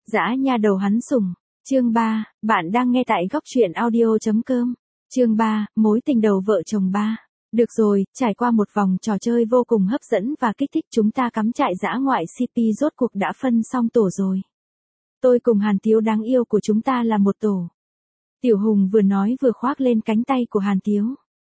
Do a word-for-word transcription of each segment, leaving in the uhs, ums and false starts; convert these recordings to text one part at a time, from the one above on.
Dã nha đầu hắn sủng. Chương ba, bạn đang nghe tại góc truyện audio chấm com. Chương ba, mối tình đầu vợ chồng ba. Được rồi, trải qua một vòng trò chơi vô cùng hấp dẫn và kích thích, chúng ta cắm trại dã ngoại xê pê rốt cuộc đã phân xong tổ rồi. Tôi cùng Hàn Tiếu đáng yêu của chúng ta là một tổ. Tiểu Hùng vừa nói vừa khoác lên cánh tay của Hàn Tiếu.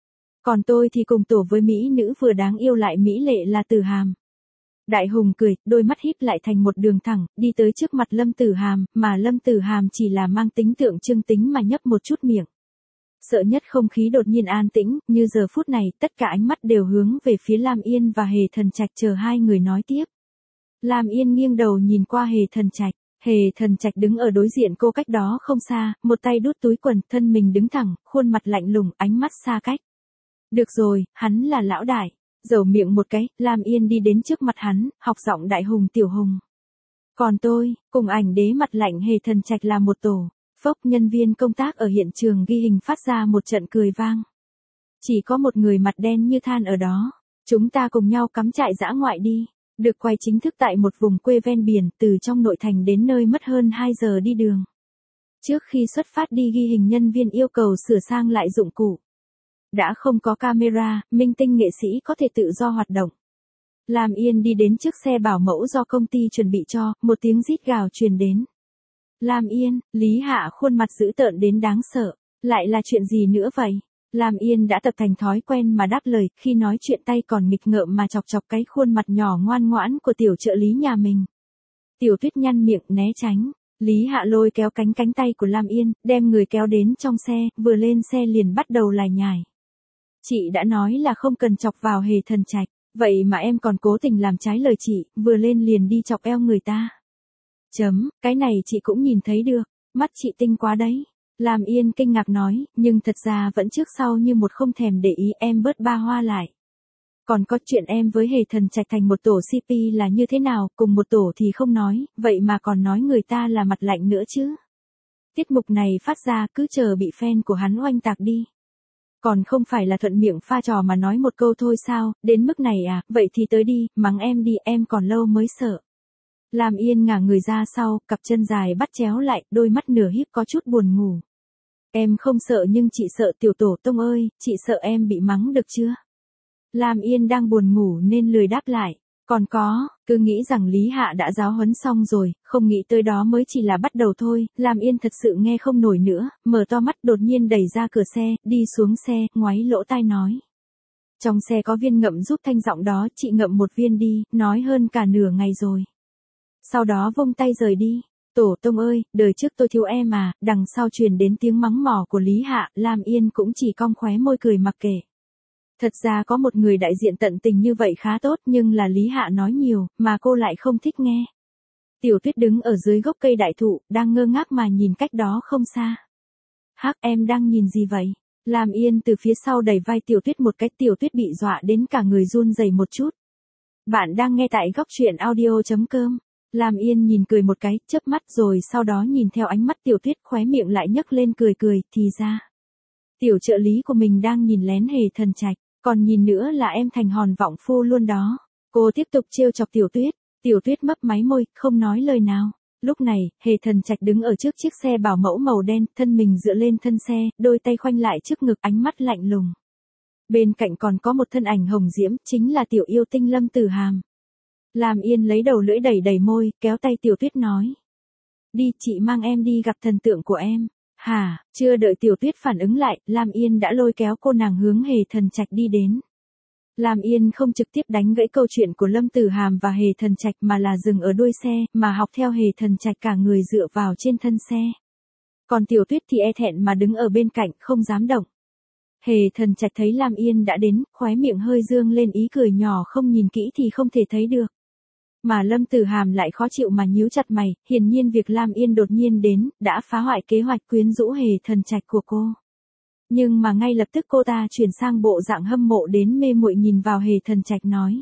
Còn tôi thì cùng tổ với mỹ nữ vừa đáng yêu lại mỹ lệ là Tử Hàm. Đại Hùng cười, đôi mắt híp lại thành một đường thẳng, đi tới trước mặt Lâm Tử Hàm, mà Lâm Tử Hàm chỉ là mang tính tượng trưng tính mà nhấp một chút miệng. Sợ nhất không khí đột nhiên an tĩnh, như giờ phút này, tất cả ánh mắt đều hướng về phía Lam Yên và Hề Thần Trạch chờ hai người nói tiếp. Lam Yên nghiêng đầu nhìn qua Hề Thần Trạch, Hề Thần Trạch đứng ở đối diện cô cách đó không xa, một tay đút túi quần, thân mình đứng thẳng, khuôn mặt lạnh lùng, ánh mắt xa cách. Được rồi, hắn là lão đại. Dầu miệng một cái, Lam Yên đi đến trước mặt hắn, học giọng Đại Hùng Tiểu Hùng. Còn tôi, cùng ảnh đế mặt lạnh Hề Thần Trạch là một tổ. Phốc, nhân viên công tác ở hiện trường ghi hình phát ra một trận cười vang. Chỉ có một người mặt đen như than ở đó. Chúng ta cùng nhau cắm trại dã ngoại đi. Được quay chính thức tại một vùng quê ven biển, từ trong nội thành đến nơi mất hơn hai giờ đi đường. Trước khi xuất phát đi ghi hình, nhân viên yêu cầu sửa sang lại dụng cụ. Đã không có camera, minh tinh nghệ sĩ có thể tự do hoạt động. Lam Yên đi đến trước xe bảo mẫu do công ty chuẩn bị cho, một tiếng rít gào truyền đến. Lam Yên, Lý Hạ khuôn mặt dữ tợn đến đáng sợ. Lại là chuyện gì nữa vậy? Lam Yên đã tập thành thói quen mà đáp lời, khi nói chuyện tay còn nghịch ngợm mà chọc chọc cái khuôn mặt nhỏ ngoan ngoãn của tiểu trợ lý nhà mình. Tiểu Tuyết nhăn miệng né tránh. Lý Hạ lôi kéo cánh cánh tay của Lam Yên, đem người kéo đến trong xe, vừa lên xe liền bắt đầu lải nhải. Chị đã nói là không cần chọc vào Hề Thần Trạch, vậy mà em còn cố tình làm trái lời chị, vừa lên liền đi chọc eo người ta. Chấm, cái này chị cũng nhìn thấy được, mắt chị tinh quá đấy. Lam Yên kinh ngạc nói, nhưng thật ra vẫn trước sau như một không thèm để ý, em bớt ba hoa lại. Còn có chuyện em với Hề Thần Trạch thành một tổ xê pê là như thế nào, cùng một tổ thì không nói, vậy mà còn nói người ta là mặt lạnh nữa chứ. Tiết mục này phát ra cứ chờ bị fan của hắn oanh tạc đi. Còn không phải là thuận miệng pha trò mà nói một câu thôi sao, đến mức này à, vậy thì tới đi, mắng em đi, em còn lâu mới sợ. Lam Yên ngả người ra sau, cặp chân dài bắt chéo lại, đôi mắt nửa híp có chút buồn ngủ. Em không sợ nhưng chị sợ tiểu tổ tông ơi, chị sợ em bị mắng được chưa? Lam Yên đang buồn ngủ nên lười đáp lại. Còn có, cứ nghĩ rằng Lý Hạ đã giáo huấn xong rồi, không nghĩ tới đó mới chỉ là bắt đầu thôi. Lam Yên thật sự nghe không nổi nữa, mở to mắt đột nhiên đẩy ra cửa xe, đi xuống xe, ngoáy lỗ tai nói. Trong xe có viên ngậm giúp thanh giọng đó, chị ngậm một viên đi, nói hơn cả nửa ngày rồi. Sau đó vung tay rời đi. Tổ tông ơi, đời trước tôi thiếu em à, đằng sau truyền đến tiếng mắng mỏ của Lý Hạ, Lam Yên cũng chỉ cong khóe môi cười mặc kệ. Thật ra có một người đại diện tận tình như vậy khá tốt, nhưng là Lý Hạ nói nhiều, mà cô lại không thích nghe. Tiểu Tuyết đứng ở dưới gốc cây đại thụ, đang ngơ ngác mà nhìn cách đó không xa. Hắc, em đang nhìn gì vậy? Lam Yên từ phía sau đẩy vai Tiểu Tuyết một cái, Tiểu Tuyết bị dọa đến cả người run rẩy một chút. Bạn đang nghe tại góc truyện audio chấm com. Lam Yên nhìn cười một cái, chớp mắt rồi sau đó nhìn theo ánh mắt Tiểu Tuyết, khóe miệng lại nhấc lên cười cười, thì ra. Tiểu trợ lý của mình đang nhìn lén Hề Thần Trạch. Còn nhìn nữa là em thành hòn vọng phu luôn đó. Cô tiếp tục trêu chọc Tiểu Tuyết. Tiểu Tuyết mấp máy môi, không nói lời nào. Lúc này, Hề Thần Trạch đứng ở trước chiếc xe bảo mẫu màu đen, thân mình dựa lên thân xe, đôi tay khoanh lại trước ngực, ánh mắt lạnh lùng. Bên cạnh còn có một thân ảnh hồng diễm, chính là tiểu yêu tinh Lâm Tử Hàm. Lam Yên lấy đầu lưỡi đẩy đẩy môi, kéo tay Tiểu Tuyết nói. Đi, chị mang em đi gặp thần tượng của em. Hả, chưa đợi Tiểu Tuyết phản ứng lại, Lam Yên đã lôi kéo cô nàng hướng Hề Thần Trạch đi đến. Lam Yên không trực tiếp đánh gãy câu chuyện của Lâm Tử Hàm và Hề Thần Trạch mà là dừng ở đuôi xe, mà học theo Hề Thần Trạch cả người dựa vào trên thân xe. Còn Tiểu Tuyết thì e thẹn mà đứng ở bên cạnh, không dám động. Hề Thần Trạch thấy Lam Yên đã đến, khóe miệng hơi dương lên ý cười nhỏ, không nhìn kỹ thì không thể thấy được. Mà Lâm Tử Hàm lại khó chịu mà nhíu chặt mày, hiển nhiên việc Lam Yên đột nhiên đến, đã phá hoại kế hoạch quyến rũ Hề Thần Trạch của cô. Nhưng mà ngay lập tức cô ta chuyển sang bộ dạng hâm mộ đến mê muội nhìn vào Hề Thần Trạch nói.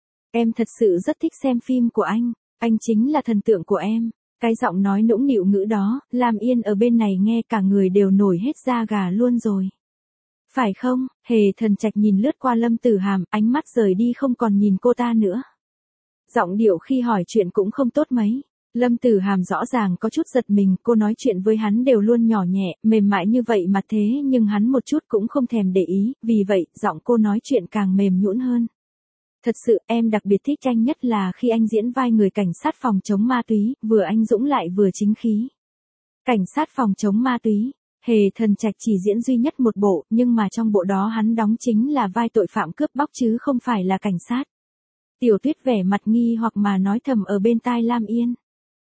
Em thật sự rất thích xem phim của anh, anh chính là thần tượng của em. Cái giọng nói nũng nịu ngữ đó, Lam Yên ở bên này nghe cả người đều nổi hết da gà luôn rồi. Phải không? Hề Thần Trạch nhìn lướt qua Lâm Tử Hàm, ánh mắt rời đi không còn nhìn cô ta nữa. Giọng điệu khi hỏi chuyện cũng không tốt mấy. Lâm Tử Hàm rõ ràng có chút giật mình, cô nói chuyện với hắn đều luôn nhỏ nhẹ, mềm mại như vậy mà thế nhưng hắn một chút cũng không thèm để ý, vì vậy, giọng cô nói chuyện càng mềm nhũn hơn. Thật sự, em đặc biệt thích anh nhất là khi anh diễn vai người cảnh sát phòng chống ma túy, vừa anh dũng lại vừa chính khí. Cảnh sát phòng chống ma túy, Hề Thần Trạch chỉ diễn duy nhất một bộ, nhưng mà trong bộ đó hắn đóng chính là vai tội phạm cướp bóc chứ không phải là cảnh sát. Tiểu Tuyết vẻ mặt nghi hoặc mà nói thầm ở bên tai Lam Yên.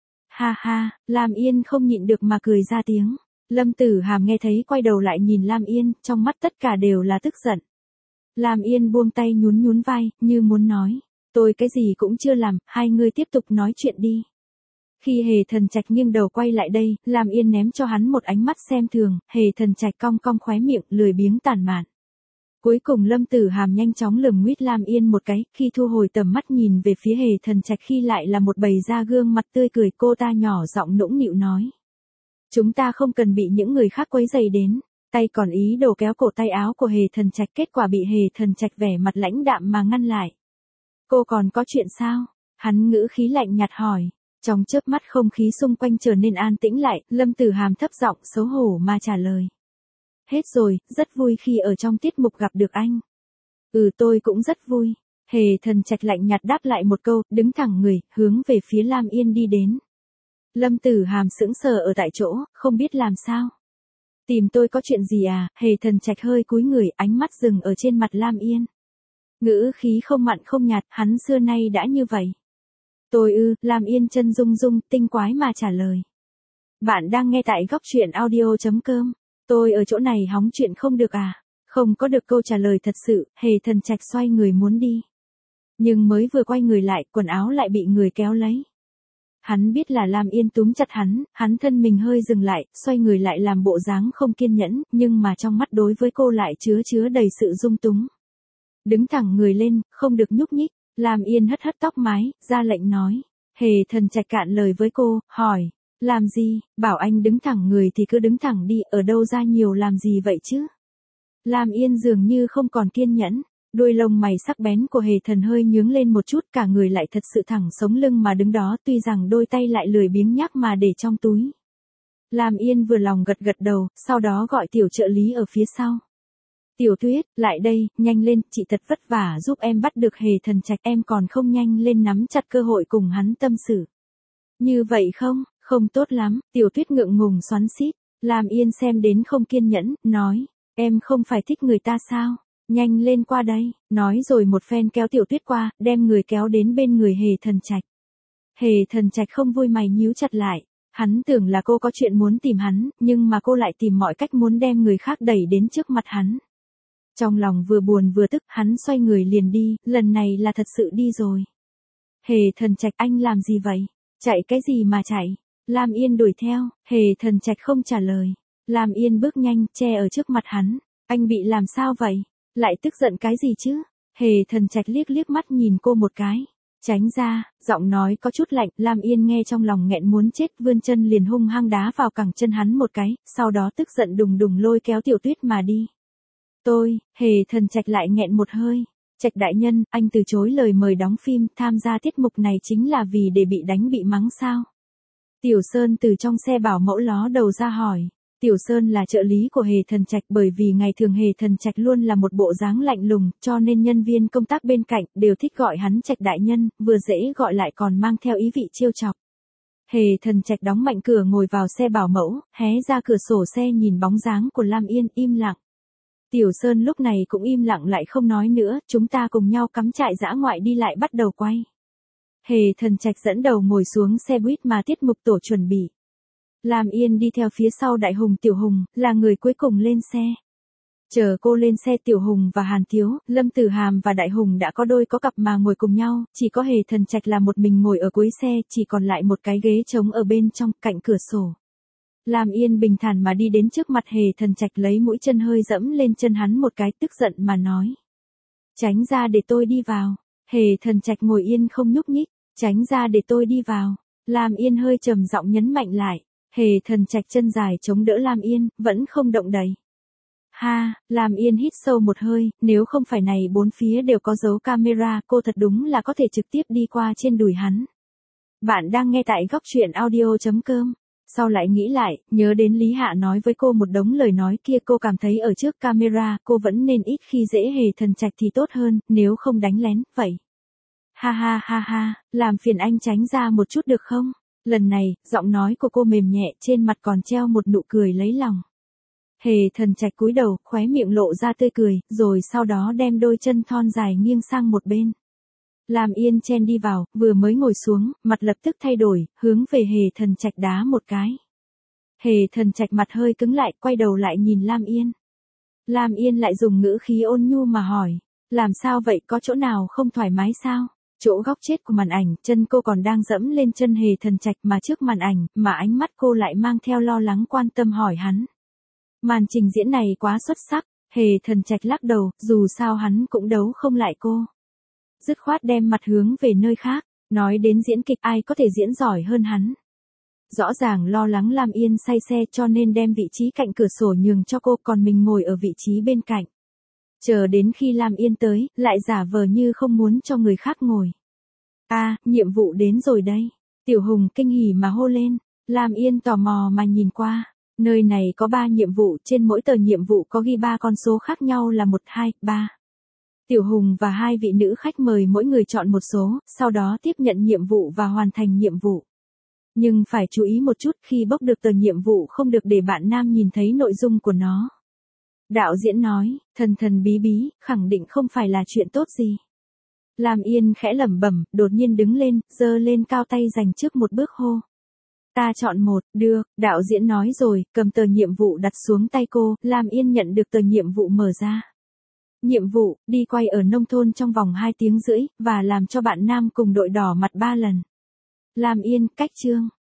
Ha ha, Lam Yên không nhịn được mà cười ra tiếng. Lâm Tử Hàm nghe thấy quay đầu lại nhìn Lam Yên, trong mắt tất cả đều là tức giận. Lam Yên buông tay nhún nhún vai, như muốn nói, tôi cái gì cũng chưa làm, hai người tiếp tục nói chuyện đi. Khi Hề Thần Trạch nghiêng đầu quay lại đây, Lam Yên ném cho hắn một ánh mắt xem thường, Hề Thần Trạch cong cong khóe miệng, lười biếng tàn mạn. Cuối cùng Lâm Tử Hàm nhanh chóng lườm nguyết Lam Yên một cái, khi thu hồi tầm mắt nhìn về phía Hề Thần Trạch khi lại là một bầy da gương mặt tươi cười, cô ta nhỏ giọng nũng nịu nói. Chúng ta không cần bị những người khác quấy rầy đến, tay còn ý đồ kéo cổ tay áo của Hề Thần Trạch, kết quả bị Hề Thần Trạch vẻ mặt lãnh đạm mà ngăn lại. Cô còn có chuyện sao? Hắn ngữ khí lạnh nhạt hỏi. Trong chớp mắt không khí xung quanh trở nên an tĩnh lại, Lâm Tử Hàm thấp giọng xấu hổ mà trả lời. Hết rồi, rất vui khi ở trong tiết mục gặp được anh. Ừ, tôi cũng rất vui. Hề Thần Trạch lạnh nhạt đáp lại một câu, đứng thẳng người, hướng về phía Lam Yên đi đến. Lâm Tử Hàm sững sờ ở tại chỗ, không biết làm sao. Tìm tôi có chuyện gì à? Hề Thần Trạch hơi cúi người, ánh mắt dừng ở trên mặt Lam Yên. Ngữ khí không mặn không nhạt, hắn xưa nay đã như vậy. Tôi ư, Lam Yên chân rung rung, tinh quái mà trả lời. Bạn đang nghe tại góc truyện audio chấm com. Tôi ở chỗ này hóng chuyện không được à? Không có được câu trả lời thật sự, Hề Thần Trạch xoay người muốn đi. Nhưng mới vừa quay người lại, quần áo lại bị người kéo lấy. Hắn biết là Lam Yên túm chặt hắn, hắn thân mình hơi dừng lại, xoay người lại làm bộ dáng không kiên nhẫn, nhưng mà trong mắt đối với cô lại chứa chứa đầy sự dung túng. Đứng thẳng người lên, không được nhúc nhích. Lam Yên hất hất tóc mái, ra lệnh nói. Hề Thần Trạch cạn lời với cô, hỏi. Làm gì, bảo anh đứng thẳng người thì cứ đứng thẳng đi, ở đâu ra nhiều làm gì vậy chứ? Lam Yên dường như không còn kiên nhẫn, đuôi lông mày sắc bén của Hề Thần hơi nhướng lên một chút, cả người lại thật sự thẳng sống lưng mà đứng đó, tuy rằng đôi tay lại lười biếng nhác mà để trong túi. Lam Yên vừa lòng gật gật đầu, sau đó gọi tiểu trợ lý ở phía sau. Tiểu Tuyết, lại đây, nhanh lên, chị thật vất vả giúp em bắt được Hề Thần Trạch, em còn không nhanh lên nắm chặt cơ hội cùng hắn tâm sự. Như vậy không, không tốt lắm, Tiểu Tuyết ngượng ngùng xoắn xít. Lam Yên xem đến không kiên nhẫn, nói, em không phải thích người ta sao, nhanh lên qua đây, nói rồi một phen kéo Tiểu Tuyết qua, đem người kéo đến bên người Hề Thần Trạch. Hề Thần Trạch không vui mày nhíu chặt lại, hắn tưởng là cô có chuyện muốn tìm hắn, nhưng mà cô lại tìm mọi cách muốn đem người khác đẩy đến trước mặt hắn. Trong lòng vừa buồn vừa tức, hắn xoay người liền đi, lần này là thật sự đi rồi. Hề Thần Trạch, anh làm gì vậy? Chạy cái gì mà chạy? Lam Yên đuổi theo, Hề Thần Trạch không trả lời. Lam Yên bước nhanh, che ở trước mặt hắn. Anh bị làm sao vậy? Lại tức giận cái gì chứ? Hề Thần Trạch liếc liếc mắt nhìn cô một cái. Tránh ra, giọng nói có chút lạnh, Lam Yên nghe trong lòng nghẹn muốn chết, vươn chân liền hung hăng đá vào cẳng chân hắn một cái, sau đó tức giận đùng đùng lôi kéo Tiểu Tuyết mà đi. Tôi, Hề Thần Trạch lại nghẹn một hơi. Trạch đại nhân, anh từ chối lời mời đóng phim, tham gia tiết mục này chính là vì để bị đánh bị mắng sao? Tiểu Sơn từ trong xe bảo mẫu ló đầu ra hỏi. Tiểu Sơn là trợ lý của Hề Thần Trạch, bởi vì ngày thường Hề Thần Trạch luôn là một bộ dáng lạnh lùng, cho nên nhân viên công tác bên cạnh đều thích gọi hắn Trạch đại nhân, vừa dễ gọi lại còn mang theo ý vị trêu chọc. Hề Thần Trạch đóng mạnh cửa ngồi vào xe bảo mẫu, hé ra cửa sổ xe nhìn bóng dáng của Lam Yên, im lặng. Tiểu Sơn lúc này cũng im lặng lại không nói nữa, chúng ta cùng nhau cắm trại dã ngoại đi lại bắt đầu quay. Hề Thần Trạch dẫn đầu ngồi xuống xe buýt mà tiết mục tổ chuẩn bị. Lam Yên đi theo phía sau Đại Hùng Tiểu Hùng, là người cuối cùng lên xe. Chờ cô lên xe, Tiểu Hùng và Hàn Thiếu, Lâm Tử Hàm và Đại Hùng đã có đôi có cặp mà ngồi cùng nhau, chỉ có Hề Thần Trạch là một mình ngồi ở cuối xe, chỉ còn lại một cái ghế trống ở bên trong, cạnh cửa sổ. Lam Yên bình thản mà đi đến trước mặt Hề Thần Trạch, lấy mũi chân hơi dẫm lên chân hắn một cái, tức giận mà nói. Tránh ra để tôi đi vào. Hề Thần Trạch ngồi yên không nhúc nhích. Tránh ra để tôi đi vào. Lam Yên hơi trầm giọng nhấn mạnh lại. Hề Thần Trạch chân dài chống đỡ Lam Yên, vẫn không động đậy. Ha, Lam Yên hít sâu một hơi, nếu không phải này bốn phía đều có dấu camera, cô thật đúng là có thể trực tiếp đi qua trên đùi hắn. Bạn đang nghe tại góc truyện audio chấm com. Sau lại nghĩ lại, nhớ đến Lý Hạ nói với cô một đống lời nói kia, cô cảm thấy ở trước camera cô vẫn nên ít khi dễ Hề Thần Trạch thì tốt hơn, nếu không đánh lén, vậy. Ha ha ha ha, làm phiền anh tránh ra một chút được không? Lần này, giọng nói của cô mềm nhẹ, trên mặt còn treo một nụ cười lấy lòng. Hề Thần Trạch cúi đầu, khóe miệng lộ ra tươi cười, rồi sau đó đem đôi chân thon dài nghiêng sang một bên. Lam Yên chen đi vào, vừa mới ngồi xuống, mặt lập tức thay đổi, hướng về Hề Thần Trạch đá một cái. Hề Thần Trạch mặt hơi cứng lại, quay đầu lại nhìn Lam Yên. Lam Yên lại dùng ngữ khí ôn nhu mà hỏi, làm sao vậy, có chỗ nào không thoải mái sao? Chỗ góc chết của màn ảnh, chân cô còn đang dẫm lên chân Hề Thần Trạch mà trước màn ảnh, mà ánh mắt cô lại mang theo lo lắng quan tâm hỏi hắn. Màn trình diễn này quá xuất sắc, Hề Thần Trạch lắc đầu, dù sao hắn cũng đấu không lại cô. Dứt khoát đem mặt hướng về nơi khác, nói đến diễn kịch ai có thể diễn giỏi hơn hắn. Rõ ràng lo lắng Lam Yên say xe cho nên đem vị trí cạnh cửa sổ nhường cho cô, còn mình ngồi ở vị trí bên cạnh. Chờ đến khi Lam Yên tới, lại giả vờ như không muốn cho người khác ngồi. À, nhiệm vụ đến rồi đây. Tiểu Hùng kinh hỉ mà hô lên. Lam Yên tò mò mà nhìn qua. Nơi này có ba nhiệm vụ, trên mỗi tờ nhiệm vụ có ghi ba con số khác nhau là một, hai, ba. Tiểu Hùng và hai vị nữ khách mời mỗi người chọn một số, sau đó tiếp nhận nhiệm vụ và hoàn thành nhiệm vụ. Nhưng phải chú ý một chút, khi bốc được tờ nhiệm vụ không được để bạn nam nhìn thấy nội dung của nó. Đạo diễn nói, thần thần bí bí, khẳng định không phải là chuyện tốt gì. Lam Yên khẽ lẩm bẩm, đột nhiên đứng lên, giơ lên cao tay dành trước một bước hô. Ta chọn một, được, đạo diễn nói rồi, cầm tờ nhiệm vụ đặt xuống tay cô, Lam Yên nhận được tờ nhiệm vụ mở ra. Nhiệm vụ, đi quay ở nông thôn trong vòng hai tiếng rưỡi, và làm cho bạn nam cùng đội đỏ mặt ba lần. Lam Yên, cách chương.